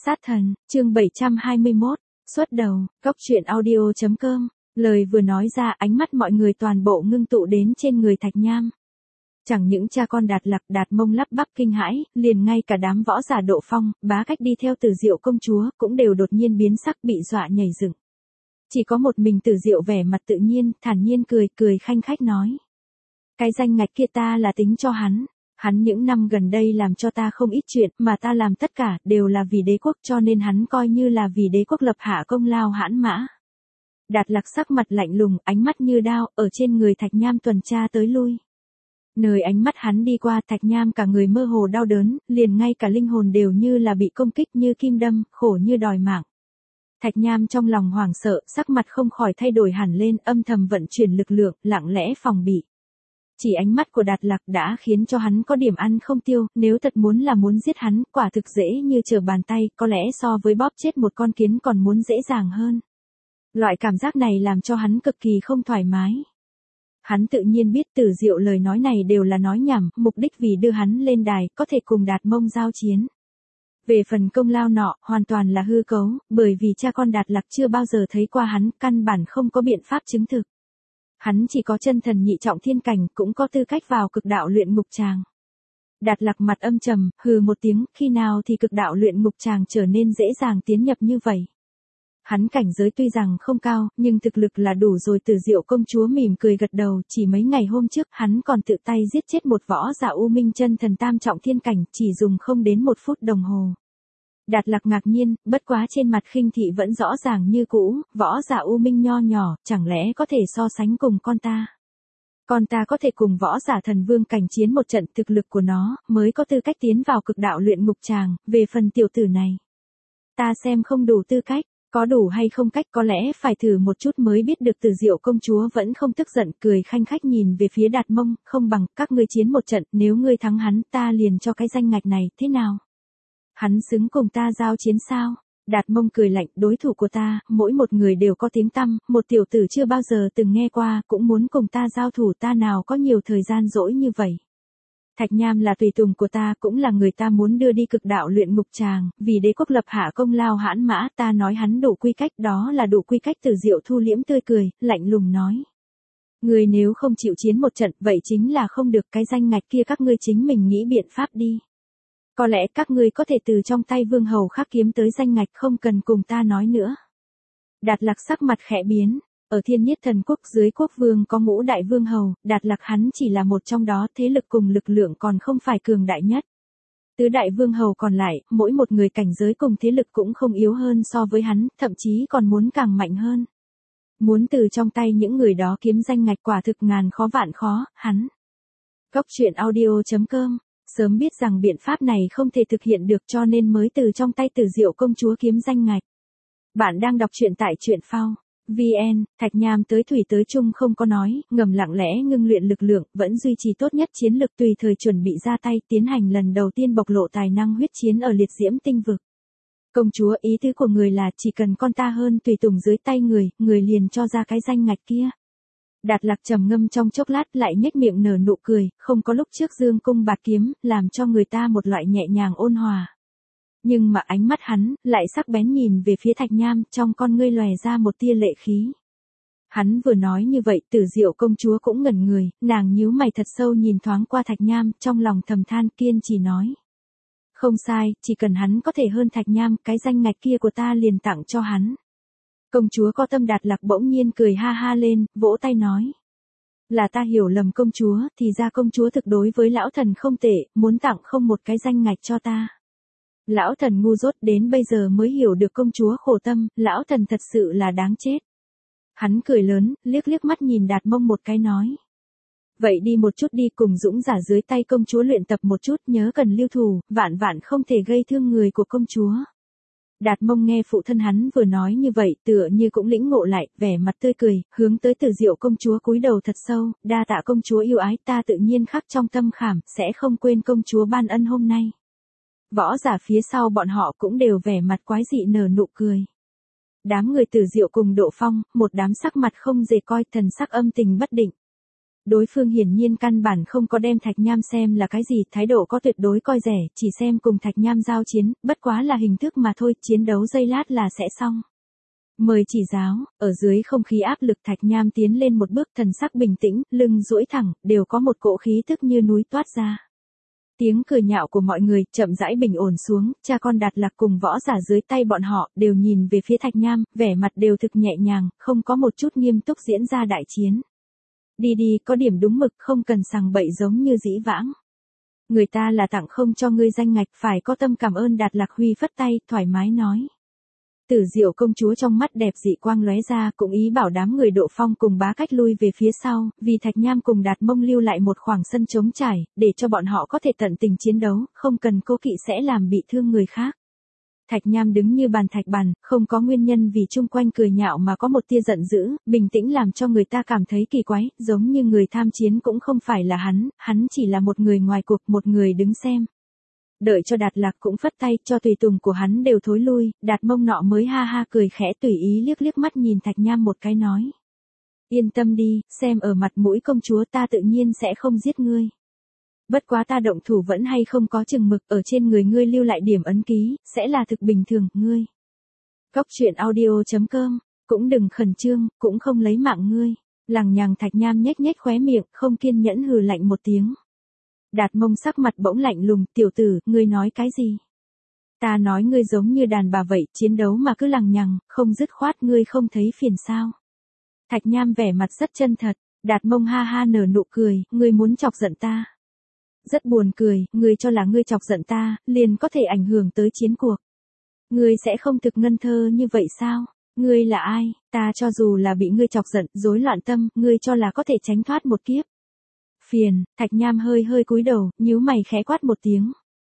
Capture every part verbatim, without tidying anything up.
Sát thần, chương bảy trăm hai mươi mốt, xuất đầu, Cốc truyện audio chấm com, lời vừa nói ra ánh mắt mọi người toàn bộ ngưng tụ đến trên người Thạch Nham. Chẳng những cha con Đạt Lạc Đạt Mông lắp bắp kinh hãi, liền ngay cả đám võ giả Độ Phong, Bá Cách đi theo Tử Diệu công chúa, cũng đều đột nhiên biến sắc bị dọa nhảy dựng. Chỉ có một mình Tử Diệu vẻ mặt tự nhiên, thản nhiên cười, cười khanh khách nói. Cái danh ngạch kia ta là tính cho hắn. Hắn những năm gần đây làm cho ta không ít chuyện, mà ta làm tất cả, đều là vì đế quốc, cho nên hắn coi như là vì đế quốc lập hạ công lao hãn mã. Đạt Lạc sắc mặt lạnh lùng, ánh mắt như đao, ở trên người Thạch Nham tuần tra tới lui. Nơi ánh mắt hắn đi qua, Thạch Nham cả người mơ hồ đau đớn, liền ngay cả linh hồn đều như là bị công kích như kim đâm, khổ như đòi mạng. Thạch Nham trong lòng hoảng sợ, sắc mặt không khỏi thay đổi hẳn lên, âm thầm vận chuyển lực lượng, lặng lẽ phòng bị. Chỉ ánh mắt của Đạt Lạc đã khiến cho hắn có điểm ăn không tiêu, nếu thật muốn là muốn giết hắn, quả thực dễ như trở bàn tay, có lẽ so với bóp chết một con kiến còn muốn dễ dàng hơn. Loại cảm giác này làm cho hắn cực kỳ không thoải mái. Hắn tự nhiên biết Tử Diệu lời nói này đều là nói nhảm, mục đích vì đưa hắn lên đài, có thể cùng Đạt Mông giao chiến. Về phần công lao nọ, hoàn toàn là hư cấu, bởi vì cha con Đạt Lạc chưa bao giờ thấy qua hắn, căn bản không có biện pháp chứng thực. Hắn chỉ có chân thần nhị trọng thiên cảnh, cũng có tư cách vào cực đạo luyện ngục tràng. Đạt Lạc mặt âm trầm, hừ một tiếng, khi nào thì cực đạo luyện ngục tràng trở nên dễ dàng tiến nhập như vậy. Hắn cảnh giới tuy rằng không cao, nhưng thực lực là đủ rồi. Tử Diệu công chúa mỉm cười gật đầu, chỉ mấy ngày hôm trước, hắn còn tự tay giết chết một võ giả U Minh chân thần tam trọng thiên cảnh, chỉ dùng không đến một phút đồng hồ. Đạt Lạc ngạc nhiên, bất quá trên mặt khinh thị vẫn rõ ràng như cũ, võ giả U Minh nho nhỏ, chẳng lẽ có thể so sánh cùng con ta. Con ta có thể cùng võ giả thần vương cảnh chiến một trận, thực lực của nó, mới có tư cách tiến vào cực đạo luyện ngục tràng, về phần tiểu tử này. Ta xem không đủ tư cách, có đủ hay không cách có lẽ phải thử một chút mới biết được. Tử Diệu công chúa vẫn không tức giận, cười khanh khách nhìn về phía Đạt Mông, không bằng, các ngươi chiến một trận, nếu ngươi thắng hắn, ta liền cho cái danh ngạch này, thế nào? Hắn xứng cùng ta giao chiến sao? Đạt Mông cười lạnh, đối thủ của ta, mỗi một người đều có tiếng tăm, một tiểu tử chưa bao giờ từng nghe qua, cũng muốn cùng ta giao thủ, ta nào có nhiều thời gian dỗi như vậy. Thạch Nham là tùy tùng của ta, cũng là người ta muốn đưa đi cực đạo luyện ngục tràng, vì đế quốc lập hạ công lao hãn mã, ta nói hắn đủ quy cách, đó là đủ quy cách. Tử Diệu thu liễm tươi cười, lạnh lùng nói. Người nếu không chịu chiến một trận, vậy chính là không được, cái danh ngạch kia các ngươi chính mình nghĩ biện pháp đi. Có lẽ các ngươi có thể từ trong tay vương hầu khác kiếm tới danh ngạch, không cần cùng ta nói nữa. Đạt Lạc sắc mặt khẽ biến, ở Thiên Nhất Thần Quốc dưới quốc vương có ngũ đại vương hầu, Đạt Lạc hắn chỉ là một trong đó, thế lực cùng lực lượng còn không phải cường đại nhất. Tứ đại vương hầu còn lại, mỗi một người cảnh giới cùng thế lực cũng không yếu hơn so với hắn, thậm chí còn muốn càng mạnh hơn. Muốn từ trong tay những người đó kiếm danh ngạch quả thực ngàn khó vạn khó, hắn. Cốc truyện audio chấm com, sớm biết rằng biện pháp này không thể thực hiện được cho nên mới từ trong tay Tử Diệu công chúa kiếm danh ngạch. Bạn đang đọc truyện tại truyện phao vê en. Thạch Nham tới thủy tới chung không có nói, ngầm lặng lẽ ngưng luyện lực lượng, vẫn duy trì tốt nhất chiến lực, tùy thời chuẩn bị ra tay, tiến hành lần đầu tiên bộc lộ tài năng huyết chiến ở liệt diễm tinh vực. Công chúa, ý tứ của người là chỉ cần con ta hơn tùy tùng dưới tay người, người liền cho ra cái danh ngạch kia. Đạt Lạc trầm ngâm trong chốc lát, lại nhếch miệng nở nụ cười, không có lúc trước dương cung bạt kiếm, làm cho người ta một loại nhẹ nhàng ôn hòa. Nhưng mà ánh mắt hắn, lại sắc bén nhìn về phía Thạch Nham, trong con ngươi lòe ra một tia lệ khí. Hắn vừa nói như vậy, Tử Diệu công chúa cũng ngẩn người, nàng nhíu mày thật sâu nhìn thoáng qua Thạch Nham, trong lòng thầm than, kiên trì nói. Không sai, chỉ cần hắn có thể hơn Thạch Nham, cái danh ngạch kia của ta liền tặng cho hắn. Công chúa có tâm. Đạt Lạc bỗng nhiên cười ha ha lên, vỗ tay nói. Là ta hiểu lầm công chúa, thì ra công chúa thực đối với lão thần không tệ, muốn tặng không một cái danh ngạch cho ta. Lão thần ngu dốt, đến bây giờ mới hiểu được công chúa khổ tâm, lão thần thật sự là đáng chết. Hắn cười lớn, liếc liếc mắt nhìn Đạt Mông một cái nói. Vậy đi một chút đi, cùng dũng giả dưới tay công chúa luyện tập một chút, nhớ cần lưu thủ, vạn vạn không thể gây thương người của công chúa. Đạt Mông nghe phụ thân hắn vừa nói như vậy, tựa như cũng lĩnh ngộ lại, vẻ mặt tươi cười, hướng tới Tử Diệu công chúa cúi đầu thật sâu, đa tạ công chúa yêu ái, ta tự nhiên khắc trong tâm khảm, sẽ không quên công chúa ban ân hôm nay. Võ giả phía sau bọn họ cũng đều vẻ mặt quái dị nở nụ cười. Đám người Tử Diệu cùng Độ Phong, một đám sắc mặt không dễ coi, thần sắc âm tình bất định. Đối phương hiển nhiên căn bản không có đem Thạch Nham xem là cái gì, thái độ có tuyệt đối coi rẻ, chỉ xem cùng Thạch Nham giao chiến, bất quá là hình thức mà thôi, chiến đấu giây lát là sẽ xong. Mời chỉ giáo, ở dưới không khí áp lực Thạch Nham tiến lên một bước, thần sắc bình tĩnh, lưng duỗi thẳng, đều có một cỗ khí tức như núi toát ra. Tiếng cười nhạo của mọi người chậm rãi bình ổn xuống, cha con Đạt Lạc cùng võ giả dưới tay bọn họ đều nhìn về phía Thạch Nham, vẻ mặt đều thực nhẹ nhàng, không có một chút nghiêm túc diễn ra đại chiến. Đi đi, có điểm đúng mực, không cần sằng bậy giống như dĩ vãng. Người ta là tặng không cho ngươi danh ngạch, phải có tâm cảm ơn. Đạt Lạc Huy phất tay, thoải mái nói. Tử Diệu công chúa trong mắt đẹp dị quang lóe ra, cũng ý bảo đám người Độ Phong cùng Bá Cách lui về phía sau, vì Thạch Nham cùng Đạt Mông lưu lại một khoảng sân trống trải, để cho bọn họ có thể tận tình chiến đấu, không cần cố kỵ sẽ làm bị thương người khác. Thạch Nham đứng như bàn thạch bàn, không có nguyên nhân vì chung quanh cười nhạo mà có một tia giận dữ, bình tĩnh làm cho người ta cảm thấy kỳ quái, giống như người tham chiến cũng không phải là hắn, hắn chỉ là một người ngoài cuộc, một người đứng xem. Đợi cho Đạt Lạc cũng phất tay, cho tùy tùng của hắn đều thối lui, Đạt Mông nọ mới ha ha cười khẽ tùy ý liếc liếc mắt nhìn Thạch Nham một cái nói. Yên tâm đi, xem ở mặt mũi công chúa ta tự nhiên sẽ không giết ngươi. Bất quá ta động thủ vẫn hay không có chừng mực, ở trên người ngươi lưu lại điểm ấn ký, sẽ là thực bình thường, ngươi. Cóc truyện audio chấm com, cũng đừng khẩn trương, cũng không lấy mạng ngươi. Lằng nhằng Thạch Nham nhếch nhếch khóe miệng, không kiên nhẫn hừ lạnh một tiếng. Đạt Mông sắc mặt bỗng lạnh lùng, tiểu tử, ngươi nói cái gì? Ta nói ngươi giống như đàn bà vậy, chiến đấu mà cứ lằng nhằng, không dứt khoát, ngươi không thấy phiền sao? Thạch Nham vẻ mặt rất chân thật, Đạt Mông ha ha nở nụ cười, ngươi muốn chọc giận ta. Rất buồn cười, ngươi cho là ngươi chọc giận ta, liền có thể ảnh hưởng tới chiến cuộc. Ngươi sẽ không thực ngân thơ như vậy sao? Ngươi là ai? Ta cho dù là bị ngươi chọc giận, rối loạn tâm, ngươi cho là có thể tránh thoát một kiếp. Phiền, Thạch Nham hơi hơi cúi đầu, nhíu mày khẽ quát một tiếng.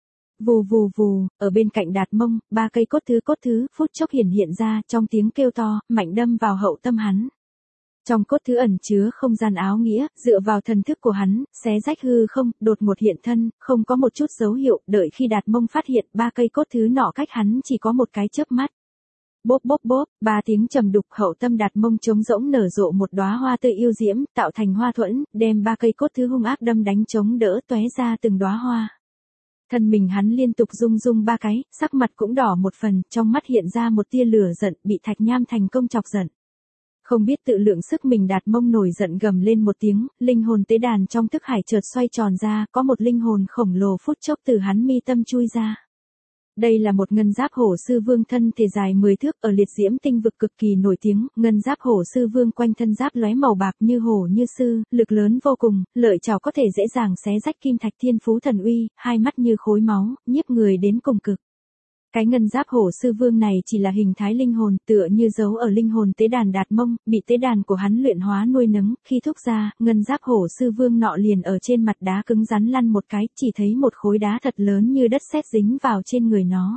Vù vù vù, ở bên cạnh Đạt Mông, ba cây cốt thứ cốt thứ, phút chốc hiển hiện ra, trong tiếng kêu to, mạnh đâm vào hậu tâm hắn. Trong cốt thứ ẩn chứa không gian áo nghĩa, dựa vào thần thức của hắn, xé rách hư không, đột ngột hiện thân, không có một chút dấu hiệu, đợi khi Đạt Mông phát hiện ba cây cốt thứ nọ cách hắn chỉ có một cái chớp mắt. Bốp bốp bốp, ba tiếng trầm đục, hậu tâm Đạt Mông trống rỗng nở rộ một đóa hoa tươi yêu diễm, tạo thành hoa thuẫn, đem ba cây cốt thứ hung ác đâm đánh chống đỡ tóe ra từng đóa hoa. Thân mình hắn liên tục rung rung ba cái, sắc mặt cũng đỏ một phần, trong mắt hiện ra một tia lửa giận, bị Thạch Nham thành công chọc giận. Không biết tự lượng sức mình, Đạt Mông nổi giận gầm lên một tiếng, linh hồn tế đàn trong thức hải chợt xoay tròn ra, có một linh hồn khổng lồ phút chốc từ hắn mi tâm chui ra. Đây là một ngân giáp hổ sư vương thân thể dài mười thước, ở liệt diễm tinh vực cực kỳ nổi tiếng, ngân giáp hổ sư vương quanh thân giáp lóe màu bạc như hổ như sư, lực lớn vô cùng, lợi chảo có thể dễ dàng xé rách kim thạch thiên phú thần uy, hai mắt như khối máu, nhiếp người đến cùng cực. Cái ngân giáp hổ sư vương này chỉ là hình thái linh hồn, tựa như dấu ở linh hồn tế đàn Đạt Mông, bị tế đàn của hắn luyện hóa nuôi nấng, khi thúc ra, ngân giáp hổ sư vương nọ liền ở trên mặt đá cứng rắn lăn một cái, chỉ thấy một khối đá thật lớn như đất sét dính vào trên người nó.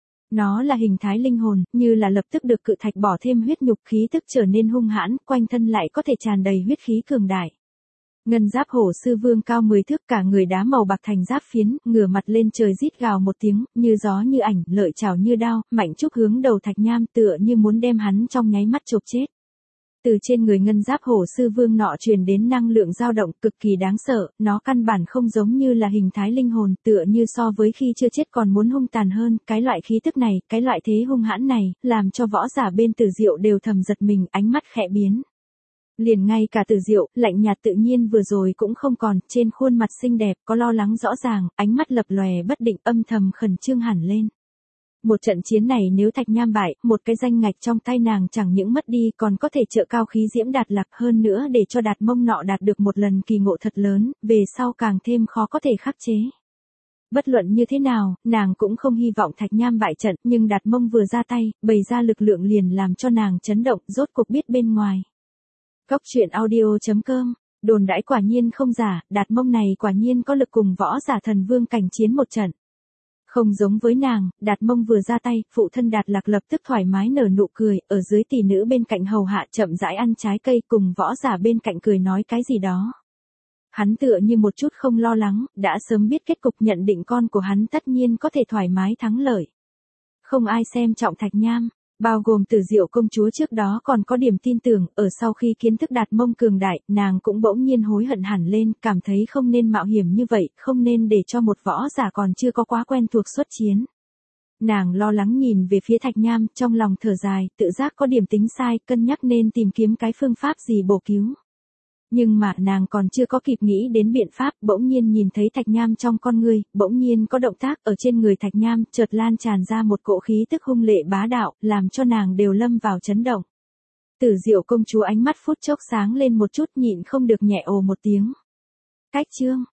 Nó là hình thái linh hồn, như là lập tức được cự thạch bỏ thêm huyết nhục, khí tức trở nên hung hãn, quanh thân lại có thể tràn đầy huyết khí cường đại. Ngân giáp hổ sư vương cao mười thước, cả người đá màu bạc thành giáp phiến, ngửa mặt lên trời rít gào một tiếng, như gió như ảnh, lợi chảo như đao, mạnh trúc hướng đầu Thạch Nham, tựa như muốn đem hắn trong nháy mắt chộp chết. Từ trên người ngân giáp hổ sư vương nọ truyền đến năng lượng dao động cực kỳ đáng sợ, nó căn bản không giống như là hình thái linh hồn, tựa như so với khi chưa chết còn muốn hung tàn hơn, cái loại khí tức này, cái loại thế hung hãn này, làm cho võ giả bên Tử Diệu đều thầm giật mình, ánh mắt khẽ biến. Liền ngay cả Tử Diệu, lạnh nhạt tự nhiên vừa rồi cũng không còn, trên khuôn mặt xinh đẹp có lo lắng rõ ràng, ánh mắt lập lòe bất định, âm thầm khẩn trương hẳn lên. Một trận chiến này nếu Thạch Nham bại, một cái danh ngạch trong tay nàng chẳng những mất đi còn có thể trợ cao khí diễm Đạt Lạc, hơn nữa để cho Đạt Mông nọ đạt được một lần kỳ ngộ thật lớn, về sau càng thêm khó có thể khắc chế. Bất luận như thế nào, nàng cũng không hy vọng Thạch Nham bại trận, nhưng Đạt Mông vừa ra tay, bày ra lực lượng liền làm cho nàng chấn động, rốt cuộc biết bên ngoài. Cóc truyện audio chấm com, đồn đãi quả nhiên không giả, Đạt Mông này quả nhiên có lực cùng võ giả thần vương cảnh chiến một trận. Không giống với nàng, Đạt Mông vừa ra tay, phụ thân Đạt Lạc lập tức thoải mái nở nụ cười, ở dưới tỷ nữ bên cạnh hầu hạ chậm rãi ăn trái cây, cùng võ giả bên cạnh cười nói cái gì đó. Hắn tựa như một chút không lo lắng, đã sớm biết kết cục, nhận định con của hắn tất nhiên có thể thoải mái thắng lợi. Không ai xem trọng Thạch Nham. Bao gồm Tử Diệu công chúa trước đó còn có điểm tin tưởng, ở sau khi kiến thức Đạt Mông cường đại, nàng cũng bỗng nhiên hối hận hẳn lên, cảm thấy không nên mạo hiểm như vậy, không nên để cho một võ giả còn chưa có quá quen thuộc xuất chiến. Nàng lo lắng nhìn về phía Thạch Nham, trong lòng thở dài, tự giác có điểm tính sai, cân nhắc nên tìm kiếm cái phương pháp gì bổ cứu. Nhưng mà nàng còn chưa có kịp nghĩ đến biện pháp, bỗng nhiên nhìn thấy Thạch Nham trong con ngươi, bỗng nhiên có động tác ở trên người Thạch Nham, chợt lan tràn ra một cỗ khí tức hung lệ bá đạo, làm cho nàng đều lâm vào chấn động. Tử Diệu công chúa ánh mắt phút chốc sáng lên một chút, nhịn không được nhẹ ồ một tiếng. Cách chương